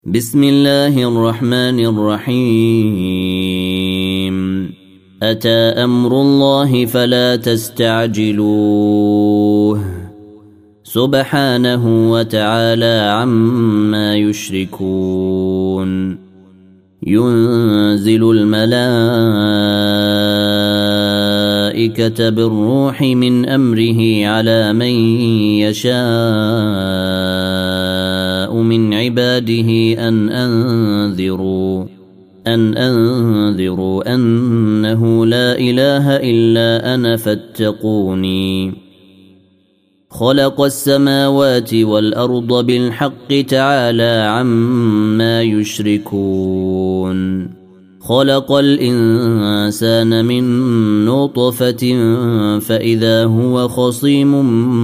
بسم الله الرحمن الرحيم أتى أمر الله فلا تستعجلوه سبحانه وتعالى عما يشركون ينزل الملائكة بالروح من أمره على من يشاء من عباده أن أنذروا أنه لا إله إلا أنا فاتقوني خلق السماوات والأرض بالحق تعالى عما يشركون خلق الإنسان من نطفة فإذا هو خصيم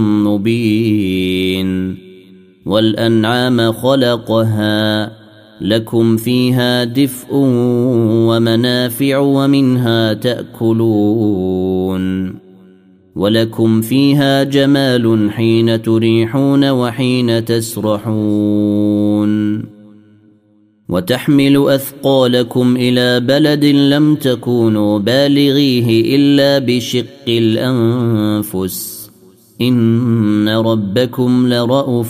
مبين والأنعام خلقها لكم فيها دفء ومنافع ومنها تأكلون ولكم فيها جمال حين تريحون وحين تسرحون وتحمل أثقالكم إلى بلد لم تكونوا بالغيه إلا بشق الأنفس إن ربكم لرءوف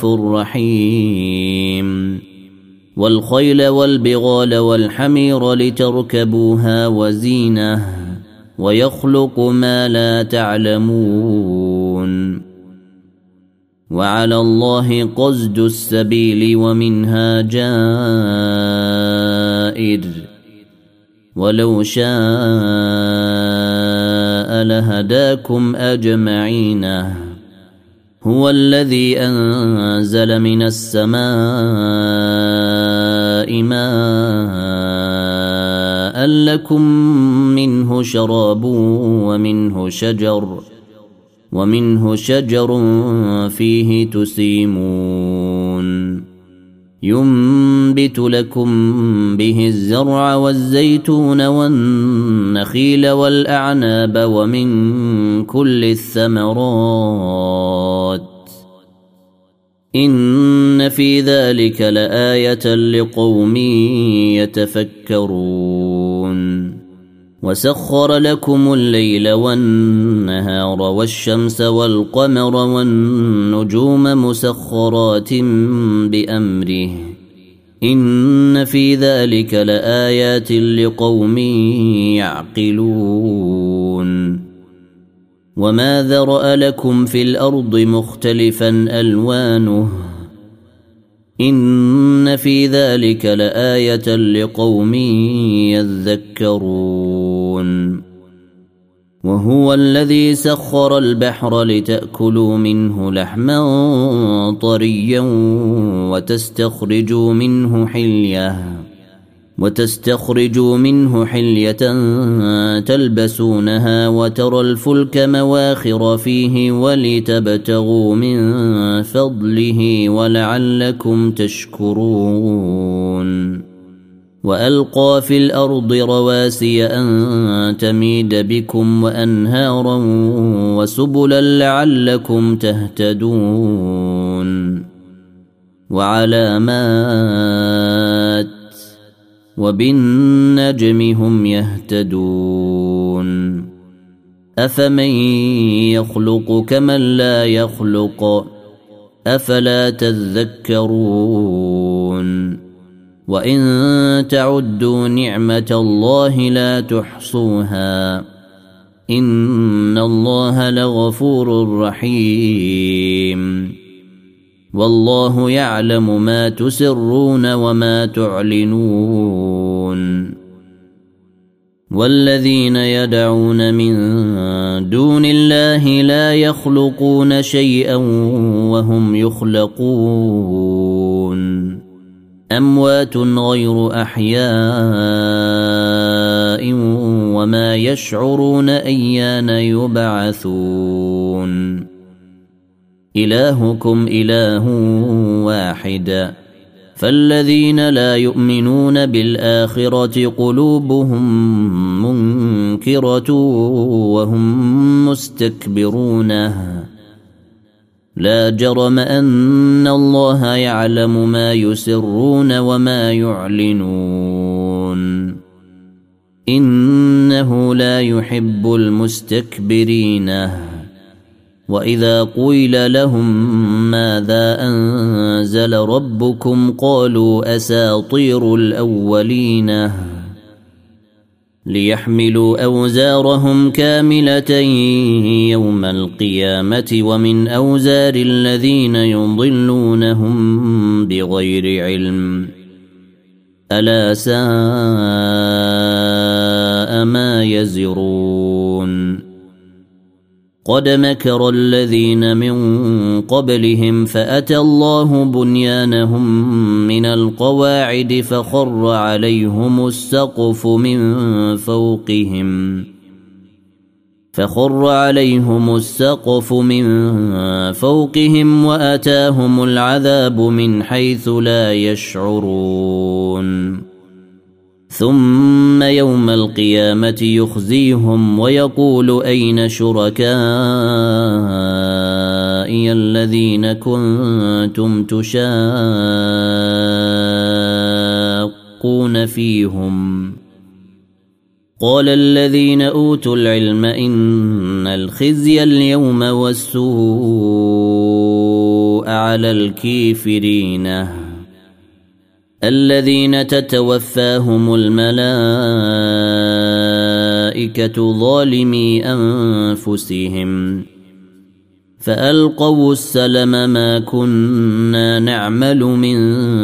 رحيم والخيل والبغال والحمير لتركبوها وزينة ويخلق ما لا تعلمون وعلى الله قصد السبيل ومنها جائر ولو شاء لهداكم أجمعين هو الذي أنزل من السماء ماء لكم منه شراب ومنه شجر فيه تسيمون ينبت لكم به الزرع والزيتون والنخيل والأعناب ومن كل الثمرات إن في ذلك لآية لقوم يتفكرون وسخر لكم الليل والنهار والشمس والقمر والنجوم مسخرات بأمره إن في ذلك لآيات لقوم يعقلون وما ذرأ لكم في الأرض مختلفا ألوانه إن في ذلك لآية لقوم يذكرون وهو الذي سخر البحر لتأكلوا منه لحما طريا وتستخرجوا منه حلية تلبسونها وترى الفلك مواخر فيه ولتبتغوا من فضله ولعلكم تشكرون وألقى في الأرض رواسي أن تميد بكم وأنهارا وسبلا لعلكم تهتدون وعلامات وبالنجم هم يهتدون أفمن يخلق كمن لا يخلق أفلا تذكرون وإن تعدوا نعمة الله لا تحصوها إن الله لغفور رحيم والله يعلم ما تسرون وما تعلنون والذين يدعون من دون الله لا يخلقون شيئا وهم يخلقون أموات غير أحياء وما يشعرون أيان يبعثون إلهكم إله واحد فالذين لا يؤمنون بالآخرة قلوبهم منكرة وهم مستكبرون لا جرم أن الله يعلم ما يسرون وما يعلنون إنه لا يحب المستكبرين وإذا قيل لهم ماذا أنزل ربكم قالوا أساطير الأولين ليحملوا أوزارهم كاملة يوم القيامة ومن أوزار الذين يضلونهم بغير علم ألا ساء ما يزرون قد مكر الذين من قبلهم فأتى الله بنيانهم من القواعد فخر عليهم السقف من فوقهم وأتاهم العذاب من حيث لا يشعرون ثم يوم القيامة يخزيهم ويقول أين شركائي الذين كنتم تشاقون فيهم قال الذين أوتوا العلم إن الخزي اليوم والسوء على الكافرين الذين تتوفاهم الملائكة ظالمي أنفسهم فألقوا السلم ما كنا نعمل من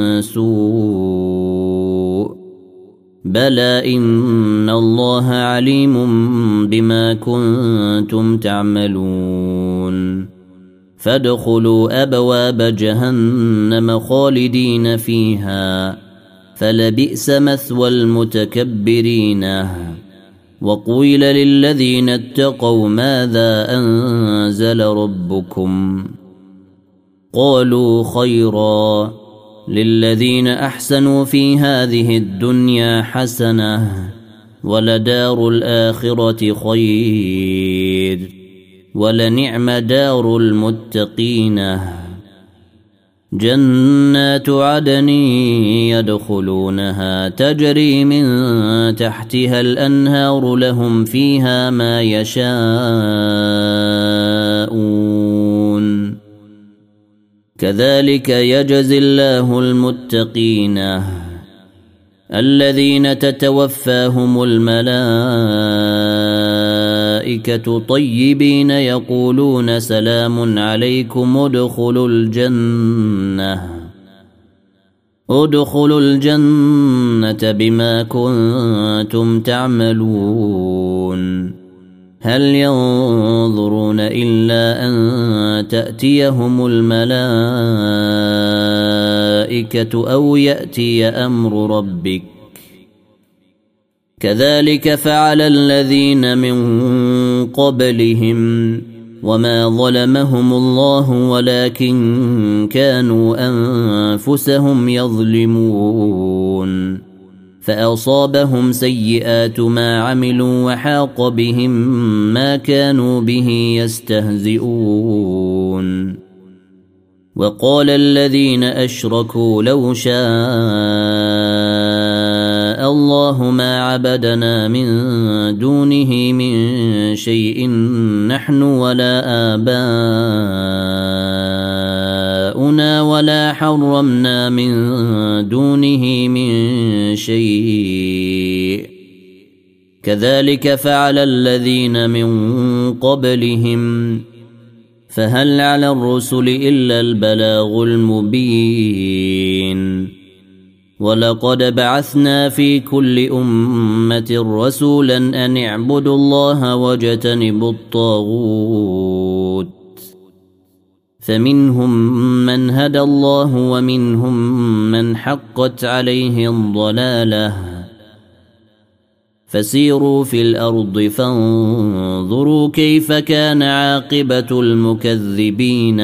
سوء بلى إن الله عليم بما كنتم تعملون فادخلوا أبواب جهنم خالدين فيها فلبئس مثوى المتكبرين وقيل للذين اتقوا ماذا أنزل ربكم قالوا خيرا للذين أحسنوا في هذه الدنيا حسنة ولدار الآخرة خير ولنعم دار المتقين جنات عدن يدخلونها تجري من تحتها الأنهار لهم فيها ما يشاءون كذلك يجزي الله المتقين الذين تتوفاهم الملائكة طيبين يقولون سلام عليكم ادخلوا الجنة بما كنتم تعملون هل ينظرون إلا أن تأتيهم الملائكة أو يأتي أمر ربك كذلك فعل الذين من قبلهم وما ظلمهم الله ولكن كانوا أنفسهم يظلمون فأصابهم سيئات ما عملوا وحاق بهم ما كانوا به يستهزئون وقال الذين أشركوا لو شاء الله ما عبدنا من دونه من شيء نحن ولا آباؤنا ولا حرمنا من دونه من شيء كذلك فعل الذين من قبلهم فهل على الرسل إلا البلاغ المبين ولقد بعثنا في كل أمة رسولا أن اعبدوا الله واجتنبوا الطاغوت فمنهم من هدى الله ومنهم من حقت عليه الضلالة فسيروا في الأرض فانظروا كيف كان عاقبة المكذبين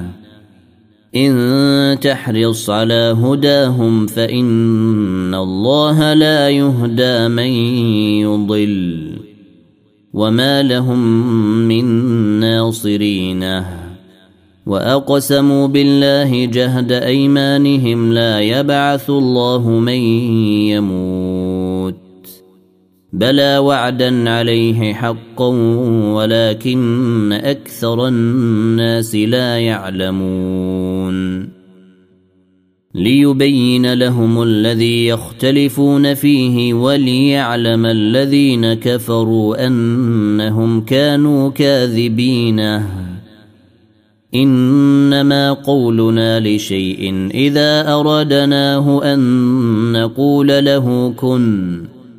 إن تحرص على هداهم فإن الله لا يهدى من يضل وما لهم من ناصرين وأقسموا بالله جهد أيمانهم لا يبعث الله من يموت بلى وعدا عليه حقا ولكن أكثر الناس لا يعلمون ليبين لهم الذي يختلفون فيه وليعلم الذين كفروا أنهم كانوا كاذبين إنما قولنا لشيء إذا أردناه أن نقول له كن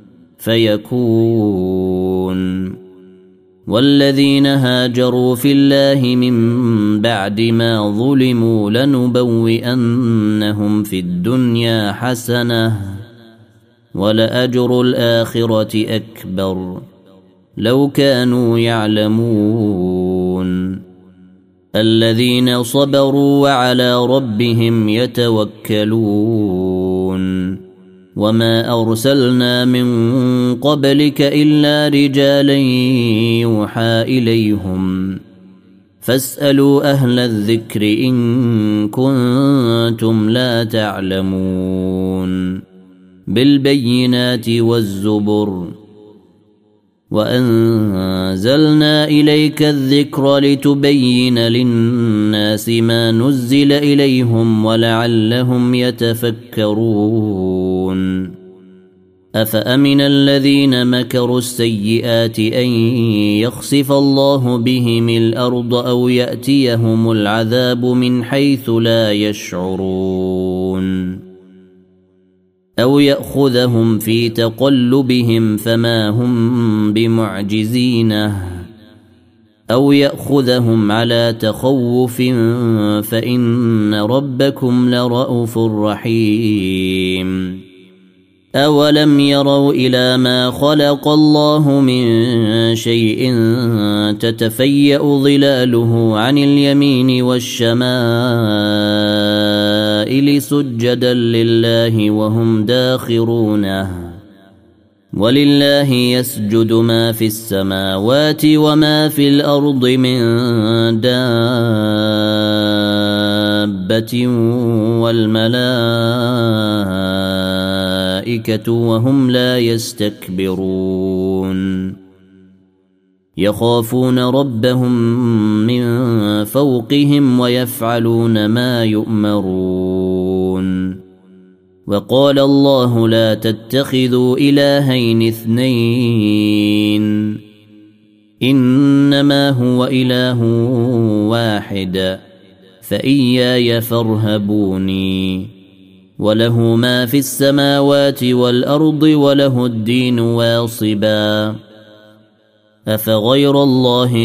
فيكون والذين هاجروا في الله من بعد ما ظلموا لنبوئنهم في الدنيا حسنة ولأجر الآخرة أكبر لو كانوا يعلمون الذين صبروا وعلى ربهم يتوكلون وما أرسلنا من قبلك إلا رجالا يوحى إليهم فاسألوا أهل الذكر إن كنتم لا تعلمون بالبينات والزبر وأنزلنا إليك الذكر لتبين للناس ما نزل إليهم ولعلهم يتفكرون أفأمن الذين مكروا السيئات أن يخسف الله بهم الأرض أو يأتيهم العذاب من حيث لا يشعرون أو يأخذهم في تقلبهم فما هم بمعجزين أو يأخذهم على تخوف فإن ربكم لرءوف رحيم أولم يروا إلى ما خلق الله من شيء تتفيأ ظلاله عن اليمين والشمائل سجدا لله وهم داخرونه ولله يسجد ما في السماوات وما في الأرض من دابة والملائكة وهم لا يستكبرون يخافون ربهم من فوقهم ويفعلون ما يؤمرون وقال الله لا تتخذوا إلهين اثنين إنما هو إله واحد فإياي فارهبوني وله ما في السماوات والأرض وله الدين واصبا أفغير الله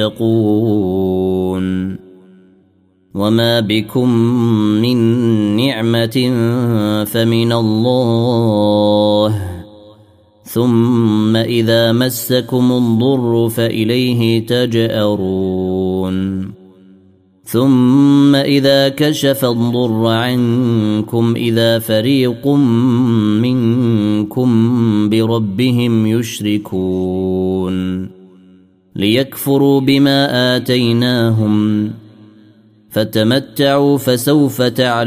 تتقون وما بكم من نعمة فمن الله ثم إذا مسكم الضر فإليه تجأرون ثم إذا كشف الضر عنكم إذا فريق منكم بربهم يشركون ليكفروا بما آتيناهم فتمتعوا فسوف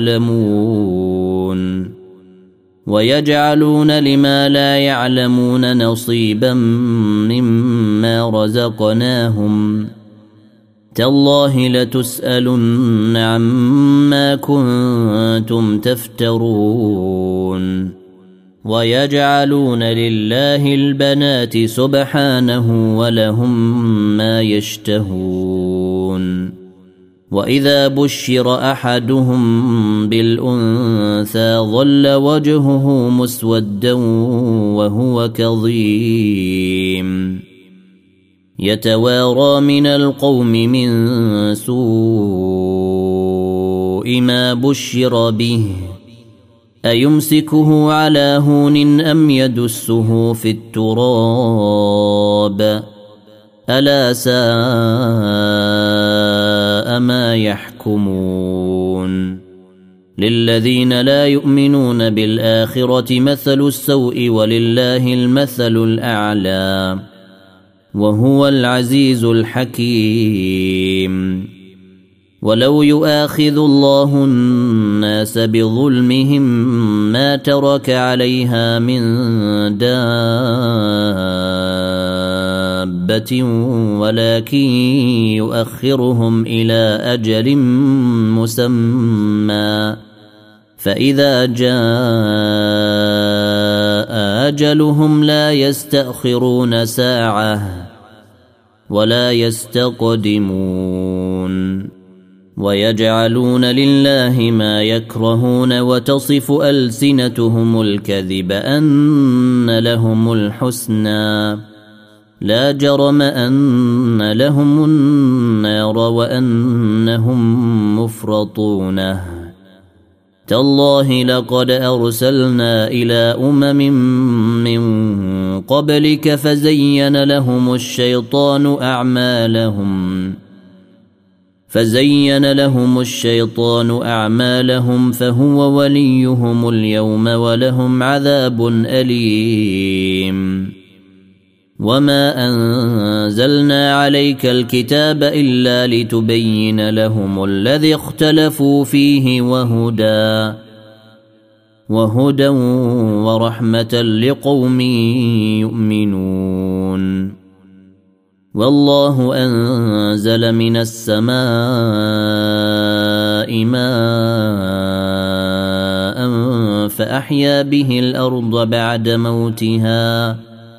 تعلمون ويجعلون لما لا يعلمون نصيبا مما رزقناهم تالله لتسألن عما كنتم تفترون ويجعلون لله البنات سبحانه ولهم ما يشتهون وإذا بشر أحدهم بالأنثى ظل وجهه مسودا وهو كظيم يتوارى من القوم من سوء ما بشر به أيمسكه على هون أم يدسه في التراب ألا ساء ما يحكمون للذين لا يؤمنون بالآخرة مثل السوء ولله المثل الأعلى وهو العزيز الحكيم ولو يؤاخذ الله الناس بظلمهم ما ترك عليها من دابة ولكن يؤخرهم إلى أجل مسمى فإذا جاء أجلهم لا يستأخرون ساعة ولا يستقدمون ويجعلون لله ما يكرهون وتصف ألسنتهم الكذب أن لهم الحسنى لا جرم أن لهم النار وأنهم مفرطونه تالله لقد أرسلنا إلى من قبلك فزين لهم الشيطان أعمالهم فهو وليهم اليوم ولهم عذاب أليم وما أنزلنا عليك الكتاب إلا لتبين لهم الذي اختلفوا فيه وهدى ورحمة لقوم يؤمنون والله أنزل من السماء ماء فأحيا به الأرض بعد موتها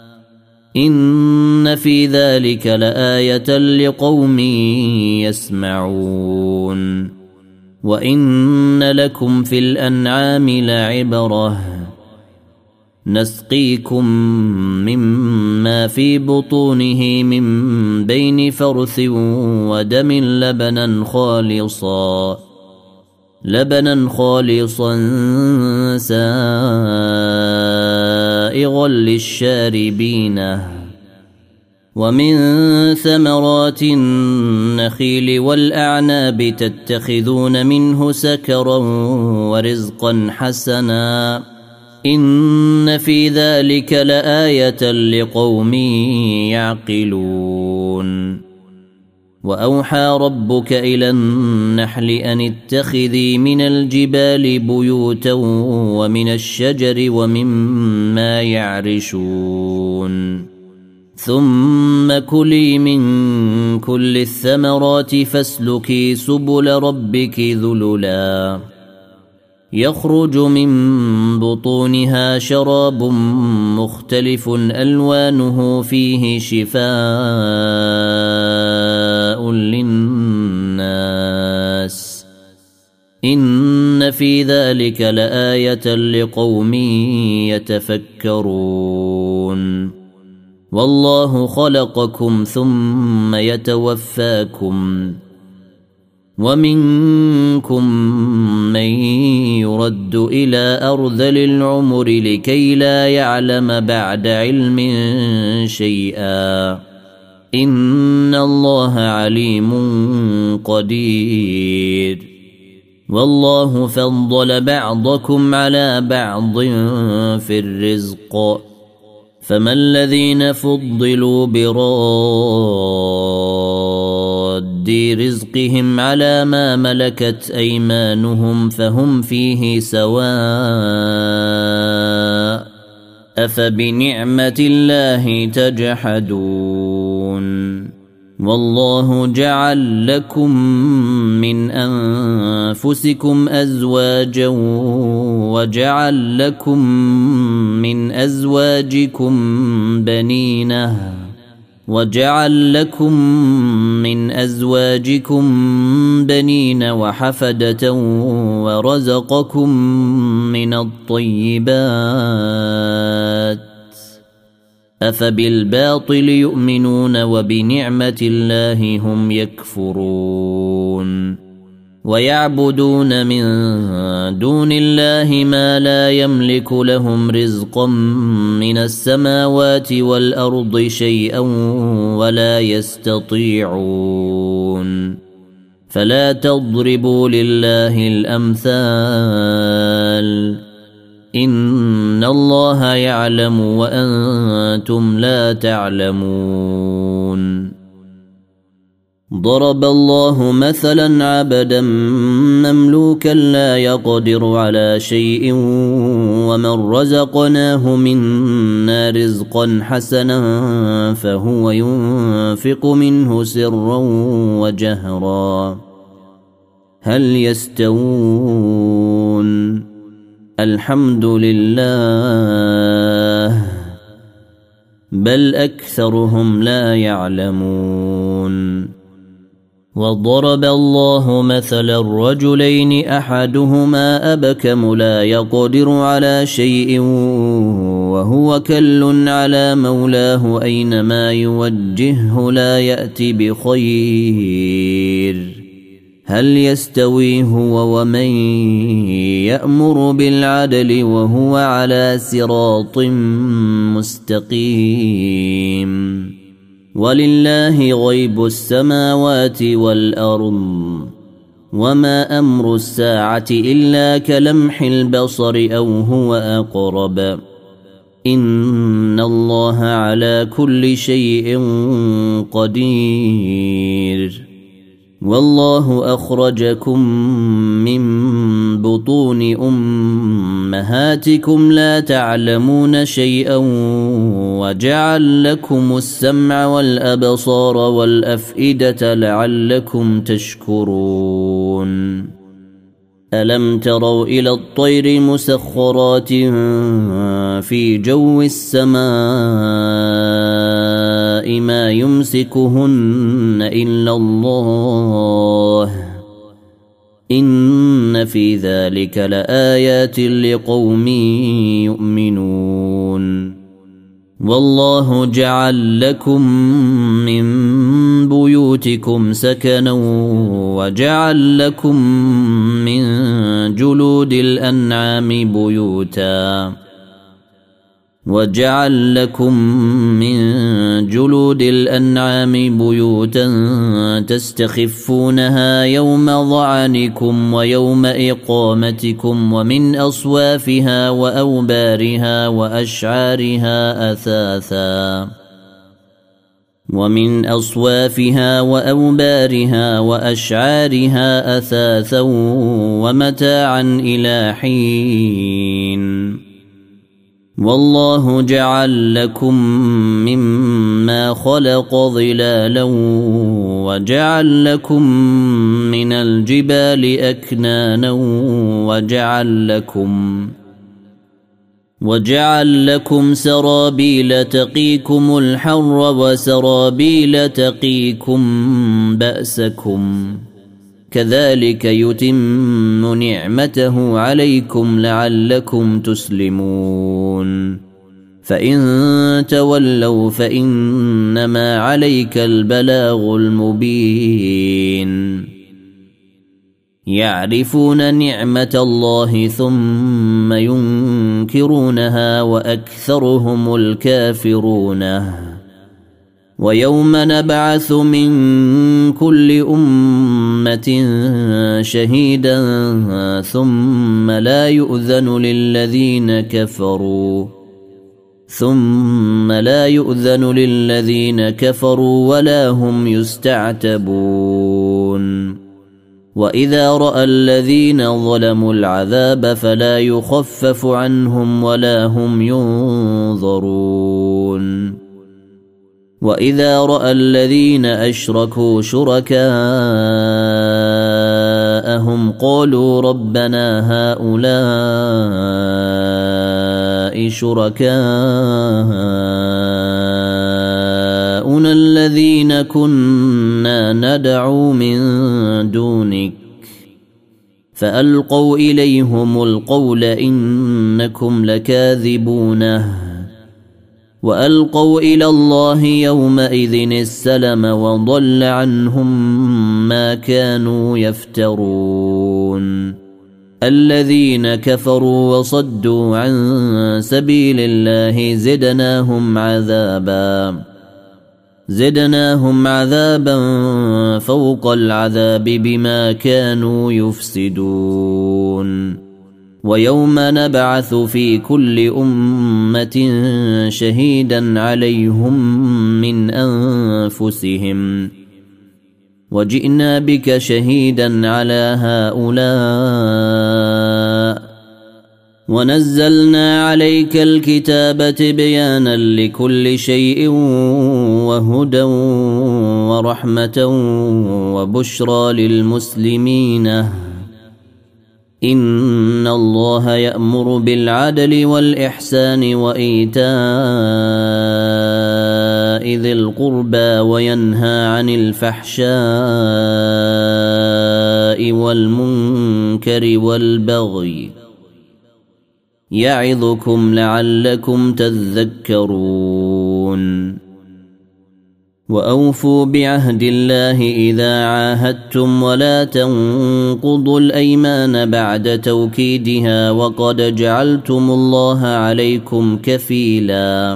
إن في ذلك لآية لقوم يسمعون وإن لكم في الأنعام لعبرة نسقيكم مما في بطونه من بين فرث ودم لبنا خالصا سائغا للشاربين ومن ثمرات النخيل والأعناب تتخذون منه سكرا ورزقا حسنا إن في ذلك لآية لقوم يعقلون وأوحى ربك إلى النحل أن اتخذي من الجبال بيوتا ومن الشجر ومما يعرشون ثم كلي من كل الثمرات فاسلكي سبل ربك ذللا يخرج من بطونها شراب مختلف ألوانه فيه شفاء للناس إن في ذلك لآية لقوم يتفكرون والله خلقكم ثم يتوفاكم ومنكم من يرد إلى أرذل العمر لكي لا يعلم بعد علم شيئا إن الله عليم قدير والله فضل بعضكم على بعض في الرزق فما الذين فضلوا براد رزقهم على ما ملكت أيمانهم فهم فيه سواء أفبنعمة الله تجحدون والله جعل لكم من أنفسكم أزواجا وجعل لكم من أزواجكم بنين وحفدة ورزقكم من الطيبات أفبالباطل يؤمنون وبنعمة الله هم يكفرون ويعبدون من دون الله ما لا يملك لهم رزقا من السماوات والأرض شيئا ولا يستطيعون فلا تضربوا لله الأمثال إن الله يعلم وأنتم لا تعلمون ضرب الله مثلا عبدا مملوكا لا يقدر على شيء ومن رزقناه منا رزقا حسنا فهو ينفق منه سرا وجهرا هل يستوون الحمد لله بل أكثرهم لا يعلمون وضرب الله مثلا الرجلين أحدهما أبكم لا يقدر على شيء وهو كل على مولاه أينما يوجهه لا يأتي بخير هل يستوي هو ومن يأمر بالعدل وهو على صراط مستقيم ولله غيب السماوات والأرض وما أمر الساعة إلا كلمح البصر أو هو أقرب إن الله على كل شيء قدير والله أخرجكم من بطون أمهاتكم لا تعلمون شيئا وجعل لكم السمع والأبصار والأفئدة لعلكم تشكرون ألم تروا إلى الطير مسخرات في جو السماء ما يمسكهن إلا الله إن في ذلك لآيات لقوم يؤمنون والله جعل لكم من بيوتكم سكنا وجعل لكم من جلود الأنعام بيوتا تستخفونها يوم ظعنكم ويوم إقامتكم ومن أصوافها وأوبارها وأشعارها أثاثا ومتاعا إلى حين والله جعل لكم مما خلق ظلالا وجعل لكم من الجبال أكنانا وجعل لكم سرابيل تقيكم الحر وسرابيل تقيكم بأسكم كذلك يتم نعمته عليكم لعلكم تسلمون فإن تولوا فإنما عليك البلاغ المبين يعرفون نعمة الله ثم ينكرونها وأكثرهم الكافرون ويوم نبعث من كل أمة شهيدا ثم لا يؤذن للذين كفروا ولا هم يستعتبون وإذا رأى الذين ظلموا العذاب فلا يخفف عنهم ولا هم ينظرون وإذا رأى الذين أشركوا شركاءهم قالوا ربنا هؤلاء شركاؤنا الذين كنا ندعو من دونك فألقوا إليهم القول إنكم لكاذبونه وألقوا إلى الله يومئذ السلم وضل عنهم ما كانوا يفترون الذين كفروا وصدوا عن سبيل الله زدناهم عذابا فوق العذاب بما كانوا يفسدون ويوم نبعث في كل أمة شهيدا عليهم من أنفسهم وجئنا بك شهيدا على هؤلاء ونزلنا عليك الكتاب تبيانا لكل شيء وهدى ورحمة وبشرى للمسلمين إن الله يأمر بالعدل والإحسان وإيتاء ذي القربى وينهى عن الفحشاء والمنكر والبغي يعظكم لعلكم تذكرون وأوفوا بعهد الله إذا عاهدتم ولا تنقضوا الأيمان بعد توكيدها وقد جعلتم الله عليكم كفيلا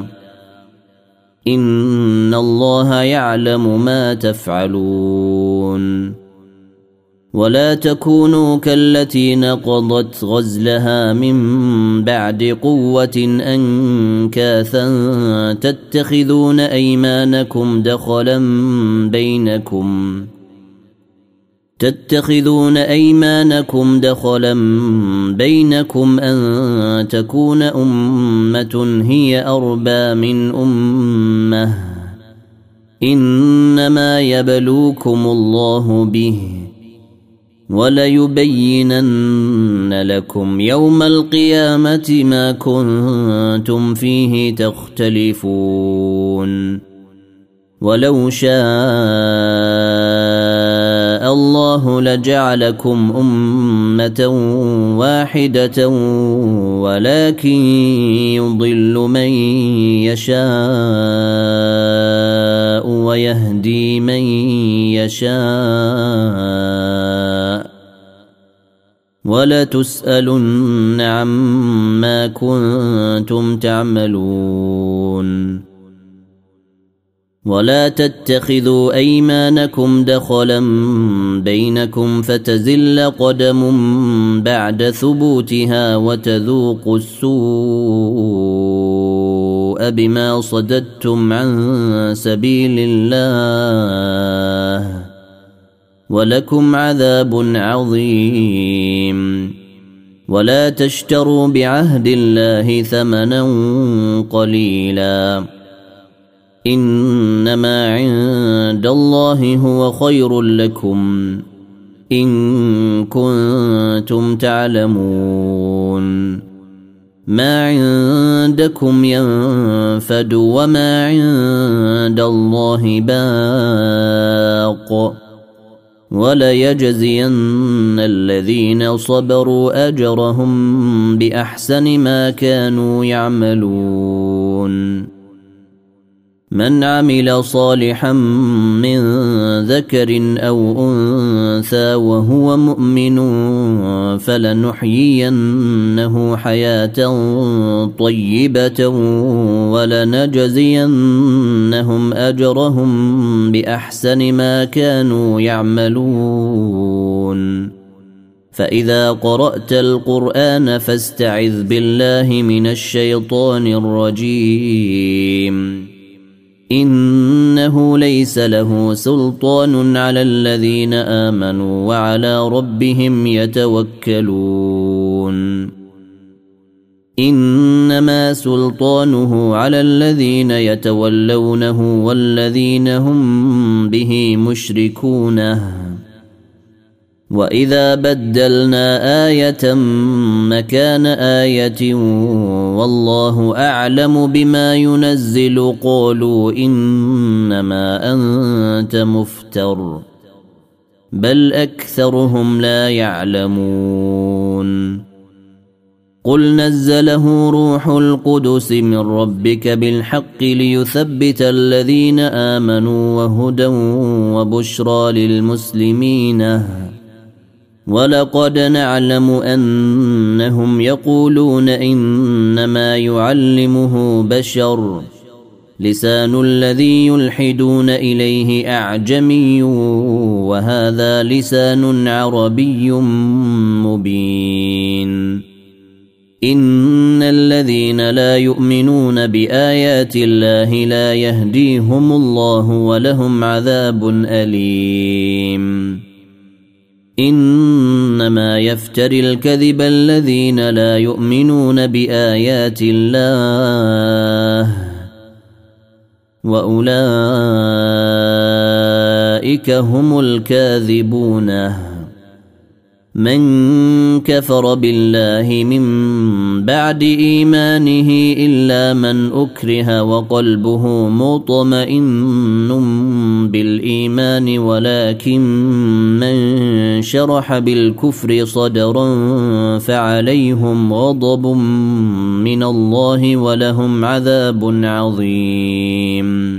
إن الله يعلم ما تفعلون ولا تكونوا كالتي نقضت غزلها من بعد قوة أنكاثا تتخذون أيمانكم دخلا بينكم أن تكون أمة هي أربى من أمة إنما يبلوكم الله به وليبينن لكم يوم القيامة ما كنتم فيه تختلفون ولو شاء الله لجعلكم أمة واحدة ولكن يضل من يشاء ويهدي من يشاء ولتسألن عما كنتم تعملون ولا تتخذوا أيمانكم دخلا بينكم فتزل قدم بعد ثبوتها وتذوقوا السوء بما صددتم عن سبيل الله ولكم عذاب عظيم ولا تشتروا بعهد الله ثمنا قليلا إنما عند الله هو خير لكم إن كنتم تعلمون ما عندكم ينفد وما عند الله باق وليجزين الذين صبروا أجرهم بأحسن ما كانوا يعملون من عمل صالحا من ذكر أو أنثى وهو مؤمن فلنحيينه حياة طيبة ولنجزينهم أجرهم بأحسن ما كانوا يعملون فإذا قرأت القرآن فاستعذ بالله من الشيطان الرجيم إنه ليس له سلطان على الذين آمنوا وعلى ربهم يتوكلون إنما سلطانه على الذين يتولونه والذين هم به مشركون وإذا بدلنا آية مكان آية والله أعلم بما ينزل قالوا إنما أنت مفتر بل أكثرهم لا يعلمون قل نزله روح القدس من ربك بالحق ليثبت الذين آمنوا وهدى وبشرى للمسلمين ولقد نعلم أنهم يقولون إنما يعلمه بشر لسان الذي يلحدون إليه أعجمي وهذا لسان عربي مبين إن الذين لا يؤمنون بآيات الله لا يهديهم الله ولهم عذاب أليم إنما يفتري الكذب الذين لا يؤمنون بآيات الله وأولئك هم الكاذبون من كفر بالله من بعد إيمانه إلا من أكره وقلبه مطمئن بالإيمان ولكن من شرح بالكفر صدرا فعليهم غضب من الله ولهم عذاب عظيم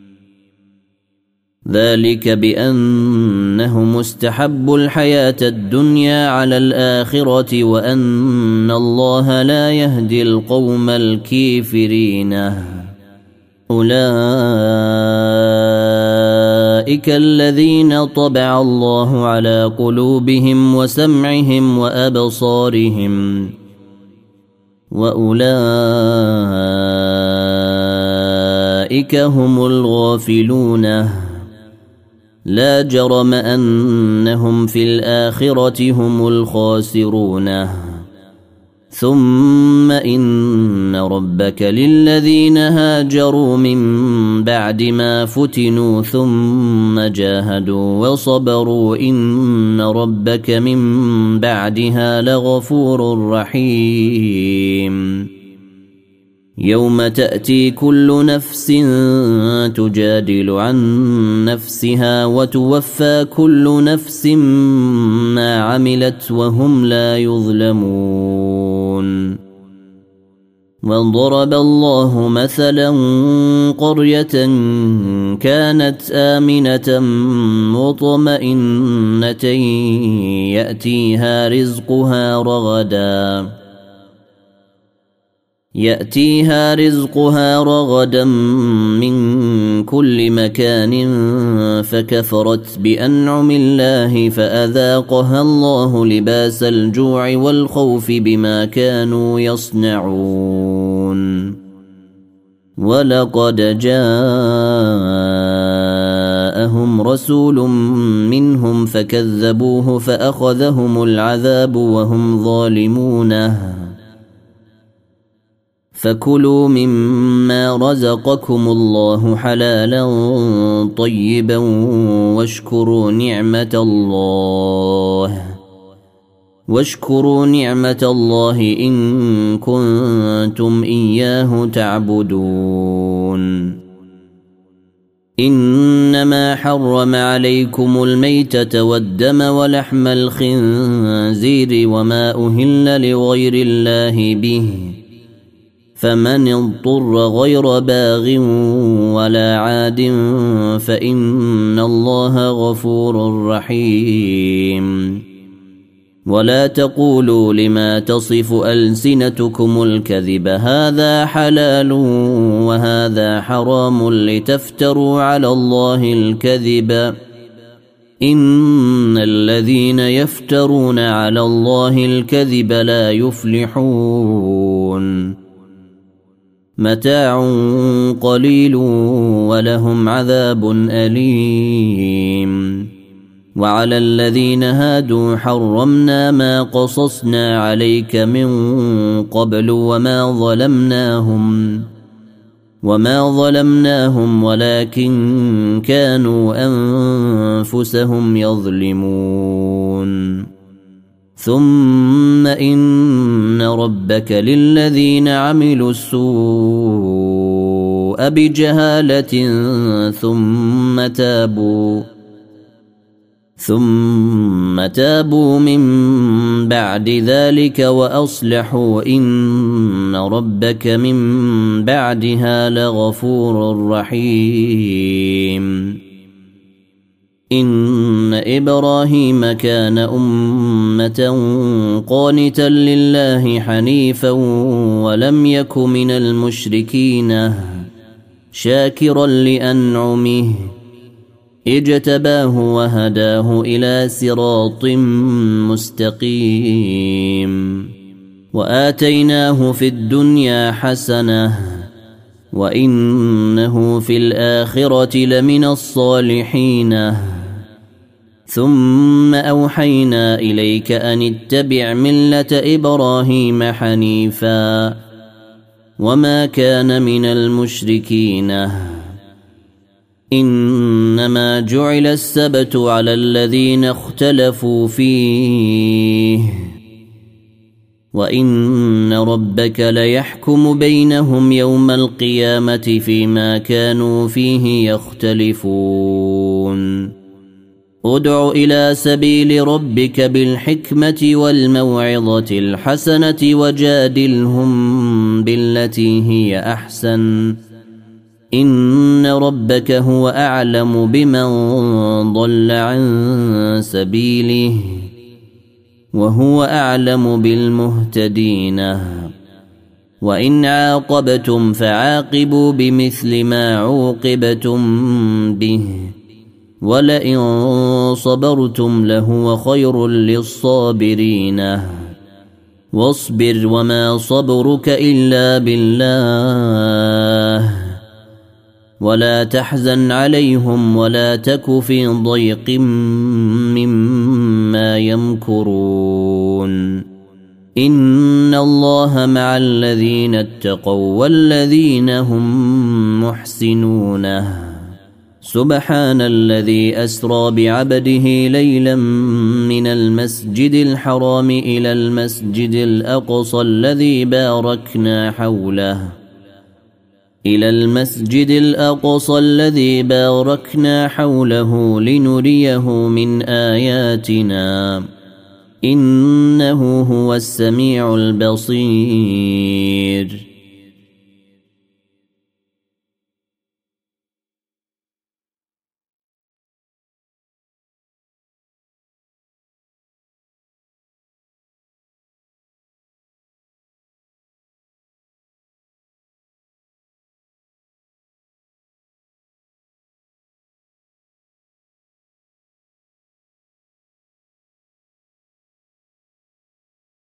ذلك بأنهم استحبوا الحياة الدنيا على الآخرة وأن الله لا يهدي القوم الكافرين أولئك الذين طبع الله على قلوبهم وسمعهم وأبصارهم وأولئك هم الغافلون لا جرم أنهم في الآخرة هم الخاسرون ثم إن ربك للذين هاجروا من بعد ما فتنوا ثم جاهدوا وصبروا إن ربك من بعدها لغفور رحيم يوم تأتي كل نفس تجادل عن نفسها وتوفى كل نفس ما عملت وهم لا يظلمون وضرب الله مثلا قرية كانت آمنة مطمئنة يأتيها رزقها رغدا من كل مكان فكفرت بأنعم الله فأذاقها الله لباس الجوع والخوف بما كانوا يصنعون ولقد جاءهم رسول منهم فكذبوه فأخذهم العذاب وهم ظالمون فكلوا مما رزقكم الله حلالا طيبا واشكروا نعمة الله إن كنتم إياه تعبدون إنما حرم عليكم الميتة والدم ولحم الخنزير وما أهل لغير الله به فمن اضطر غير باغ ولا عاد فإن الله غفور رحيم ولا تقولوا لما تصف ألسنتكم الكذب هذا حلال وهذا حرام لتفتروا على الله الكذب إن الذين يفترون على الله الكذب لا يفلحون متاع قليل ولهم عذاب أليم وعلى الذين هادوا حرمنا ما قصصنا عليك من قبل وما ظلمناهم ولكن كانوا أنفسهم يظلمون ثم إن ربك للذين عملوا السوء بجهالة ثم تابوا من بعد ذلك وأصلحوا إن ربك من بعدها لغفور رحيم إن إبراهيم كان أمة قانتا لله حنيفا ولم يك من المشركين شاكرا لأنعمه اجتباه وهداه إلى صراط مستقيم وآتيناه في الدنيا حسنة وإنه في الآخرة لمن الصالحين ثم أوحينا إليك أن اتبع ملة إبراهيم حنيفا وما كان من المشركين إنما جعل السبت على الذين اختلفوا فيه وإن ربك ليحكم بينهم يوم القيامة فيما كانوا فيه يختلفون ادع إلى سبيل ربك بالحكمة والموعظة الحسنة وجادلهم بالتي هي أحسن إن ربك هو أعلم بمن ضل عن سبيله وهو أعلم بالمهتدين وإن عاقبتم فعاقبوا بمثل ما عوقبتم به ولئن صبرتم لهو خير للصابرين واصبر وما صبرك إلا بالله ولا تحزن عليهم ولا تك في ضيق مما يمكرون إن الله مع الذين اتقوا والذين هم محسنون سبحان الذي أسرى بعبده ليلا من المسجد الحرام إلى المسجد الأقصى الذي باركنا حوله لنريه من آياتنا إنه هو السميع البصير